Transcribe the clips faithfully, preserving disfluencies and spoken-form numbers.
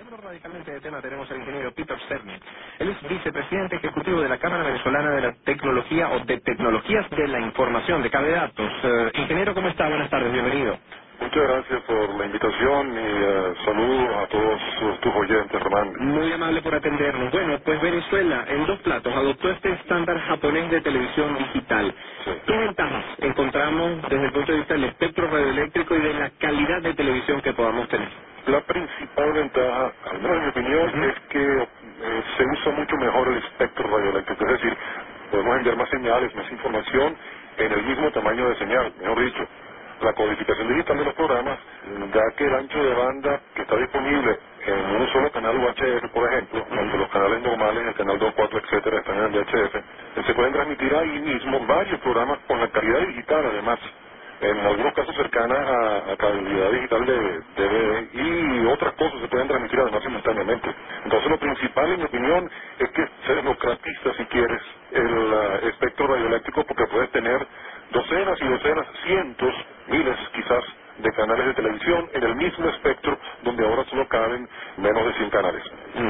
Cambiando radicalmente de tema, tenemos al ingeniero Peter Cerny. Él es vicepresidente ejecutivo de la Cámara Venezolana de la Tecnología o de Tecnologías de la Información, de Cabedatos. Eh, ingeniero, ¿cómo está? Buenas tardes, bienvenido. Muchas gracias por la invitación y eh, saludos a todos sus- tus oyentes, Román. Muy amable por atendernos. Bueno, pues Venezuela, en dos platos, adoptó este estándar japonés de televisión digital. Sí. ¿Qué ventajas encontramos desde el punto de vista del espectro radioeléctrico y de la calidad de televisión que podamos tener? La principal ventaja, al menos en mi opinión, Ujú. es que eh, se usa mucho mejor el espectro radioeléctrico, es decir, podemos enviar más señales, más información en el mismo tamaño de señal, mejor dicho. La codificación digital de los programas da que el ancho de banda que está disponible en un solo canal U H F, por ejemplo, cuando los canales normales, el canal dos, cuatro, etcétera, están en el D H F, eh, se pueden transmitir ahí mismo varios programas con la calidad digital, además, en algunos casos cercana a, a calidad digital de D V D, y otras cosas se pueden transmitir además simultáneamente. Entonces lo principal, en mi opinión, es que se democratiza, si quieres, el ah, espectro radioeléctrico, porque puedes tener docenas y docenas, cientos, miles quizás, de canales de televisión en el mismo espectro, donde ahora solo caben menos de cien canales. Mm.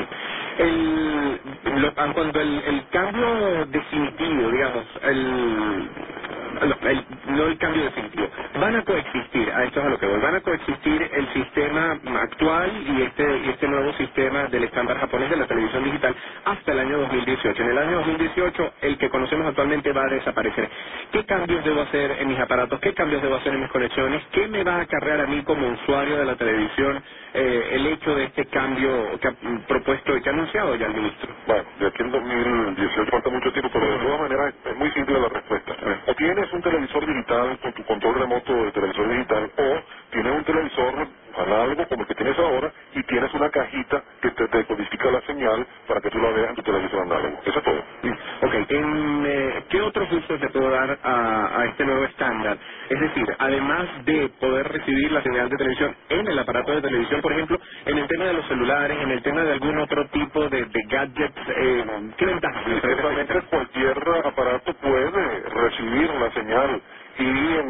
El, lo- ah, cuando el, el cambio definitivo, digamos, el, el- el- no el cambio definitivo, van a coexistir, a esto es a lo que voy, van a coexistir el sistema actual y este, y este nuevo sistema del estándar japonés de la televisión digital hasta el año dos mil dieciocho. En el año dos mil dieciocho, el que conocemos actualmente va a desaparecer. ¿Qué cambios debo hacer en mis aparatos? ¿Qué cambios debo hacer en mis conexiones? ¿Qué me va a acarrear a mí como usuario de la televisión eh, el hecho de este cambio que ha mm, propuesto y que ha anunciado ya el ministro? Bueno, de aquí en dos mil dieciocho falta mucho tiempo, pero de todas maneras es muy simple la respuesta. O tienes un televisor digital con tu control remoto de televisor digital, o tienes un televisor análogo como el que tienes ahora y tienes una cajita que te decodifica la señal para que tú la veas en tu televisor análogo. Eso es todo. Mm, Ok, en, eh, ¿qué otros usos le puedo dar a, a este nuevo estándar? Es decir, además de poder recibir la señal de televisión en el aparato de televisión, por ejemplo, en el tema de los celulares, en el tema de algún otro tipo de, de gadgets, eh, ¿qué ventajas me ofrece este Ciertamente sistema? cualquier aparato puede recibir la señal, y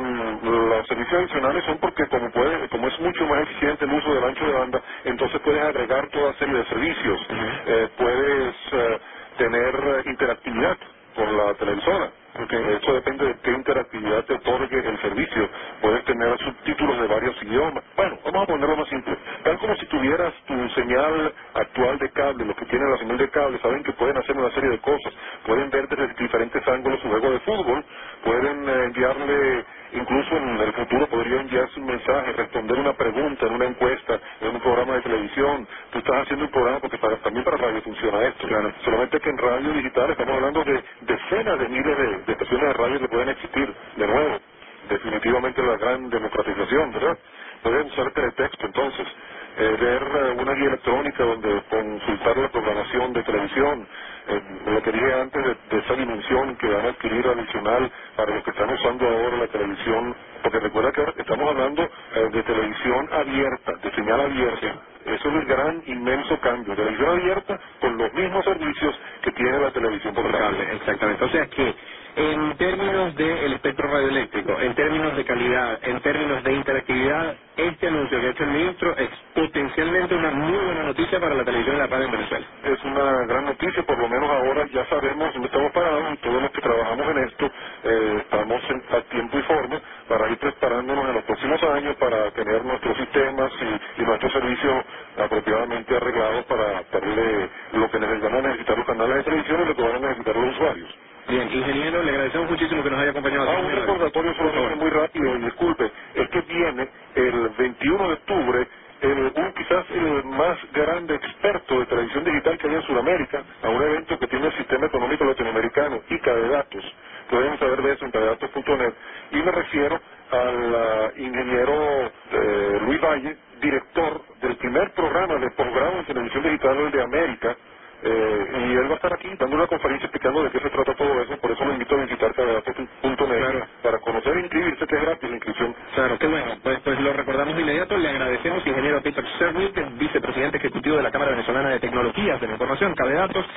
mm, los servicios adicionales son porque como puede, como es mucho más eficiente el uso del ancho de banda, entonces puedes agregar toda serie de servicios. Ujú. Eh, puedes eh, tener eh, interactividad con la televisora. Ok. Eso depende de qué interactividad te otorgue el servicio. Puedes tener subtítulos de varios idiomas. Bueno, vamos a ponerlo más simple. Tal como si tuvieras tu señal actual de cable, los que tienen la señal de cable saben que pueden hacer una serie de cosas. Pueden ver desde diferentes ángulos un juego de fútbol, pueden eh, enviarle, incluso en el futuro podría enviarse un mensaje, responder una pregunta en una encuesta, en un programa de televisión. Tú estás haciendo un programa porque para- también para radio funciona esto. Claro. Solamente que en radio digital estamos hablando de decenas de miles de, de estaciones de radio que pueden existir. De nuevo, definitivamente la gran democratización, ¿verdad? Puedes usar teletexto, entonces, eh, ver eh, una guía electrónica donde consultar la programación de televisión, eh, lo que dije antes de, de esa dimensión que van a adquirir adicional para los que están usando ahora la televisión, porque recuerda que ahora estamos hablando eh, de televisión abierta, de señal abierta. Eso es el gran, inmenso cambio. Televisión abierta con los mismos servicios que tiene la televisión por Por cable. cable, exactamente. O sea que en términos del espectro radioeléctrico, en términos de calidad, en términos de interactividad, este anuncio que ha hecho el ministro es potencialmente una muy buena noticia para la televisión y la radio en Venezuela. Es una gran noticia, por lo menos ahora ya sabemos dónde estamos parados, y todos los que trabajamos en esto eh, estamos en, a tiempo y forma para ir preparándonos en los próximos años para tener nuestros sistemas y, y nuestros servicios apropiadamente arreglados para darle lo que neces- van a necesitar los canales de televisión y lo que van a necesitar los usuarios. Bien, ingeniero, le agradecemos muchísimo que nos haya acompañado Ah, aquí en un el radio. recordatorio Por solamente favor. muy rápido, y disculpe, es que viene el veintiuno de octubre el, un quizás el más grande experto de televisión digital que hay en Sudamérica, a un evento que tiene el Sistema Económico Latinoamericano y Cadedatos. Pueden saber de eso en cadedatos punto net. Y me refiero al ah, ingeniero eh, Luis Valle, director del primer programa de posgrado en televisión digital de América, eh, y él va a estar aquí dando una conferencia explicando de qué se trata todo eso. Por eso lo invito a visitar cadedatos punto net Claro, para conocer e inscribirse, que es gratis la inscripción. claro, qué bueno. Pues, pues lo recordamos de inmediato. Le agradecemos, ingeniero Peter Cerny, vicepresidente ejecutivo de la Cámara Venezolana de Tecnologías de la Información, Cabedatos.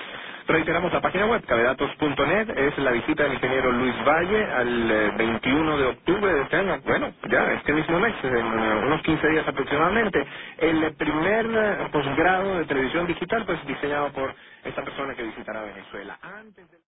Reiteramos la página web, cabedatos punto net, es la visita del ingeniero Luis Valle al eh, veintiuno de octubre de este año, bueno, ya este mismo mes, en eh, unos quince días aproximadamente, el eh, primer eh, posgrado de televisión digital, pues diseñado por esta persona que visitará Venezuela. Antes de...